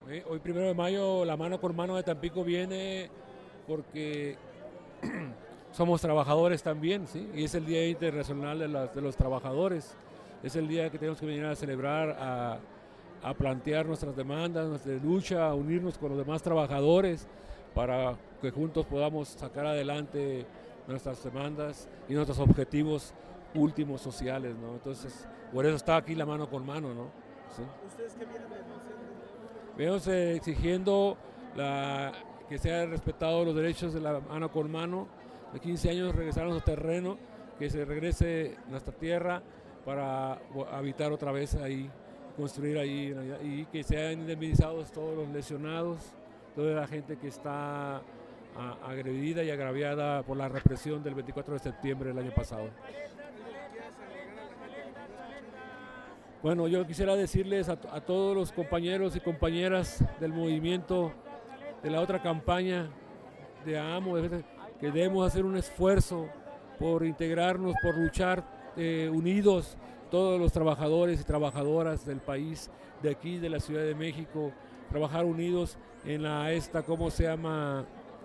Hoy 1 de mayo la mano con mano de Tampico viene porque somos trabajadores también, ¿sí? Y es el Día Internacional de los Trabajadores. Es el día que tenemos que venir a celebrar, a plantear nuestras demandas, nuestra lucha, a unirnos con los demás trabajadores para que juntos podamos sacar adelante nuestras demandas y nuestros objetivos últimos sociales, ¿no? Entonces, por eso está aquí la mano con mano, ¿no? ¿Sí? ¿Ustedes qué vienen denunciando? Venimos exigiendo que sean respetados los derechos de la mano con mano. De 15 años regresaron a su terreno, que se regrese a nuestra tierra para habitar otra vez ahí, construir ahí, y que sean indemnizados todos los lesionados, toda la gente que está agredida y agraviada por la represión del 24 de septiembre del año pasado. Bueno, yo quisiera decirles a todos los compañeros y compañeras del movimiento, de la otra campaña de AMO, que debemos hacer un esfuerzo por integrarnos, por luchar unidos, todos los trabajadores y trabajadoras del país, de aquí, de la Ciudad de México, trabajar unidos en ¿cómo se llama?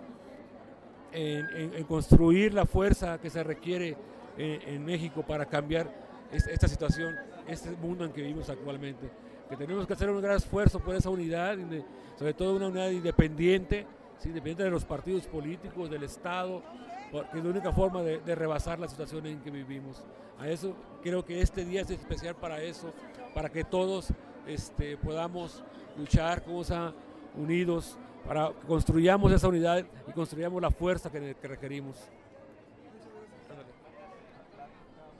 En construir la fuerza que se requiere en México para cambiar esta situación, este mundo en que vivimos actualmente. Que tenemos que hacer un gran esfuerzo por esa unidad, sobre todo una unidad independiente, ¿sí? Independiente de los partidos políticos, del Estado, porque es la única forma de rebasar la situación en que vivimos. A eso creo que este día es especial para eso, para que todos podamos luchar unidos, para que construyamos esa unidad y construyamos la fuerza que requerimos.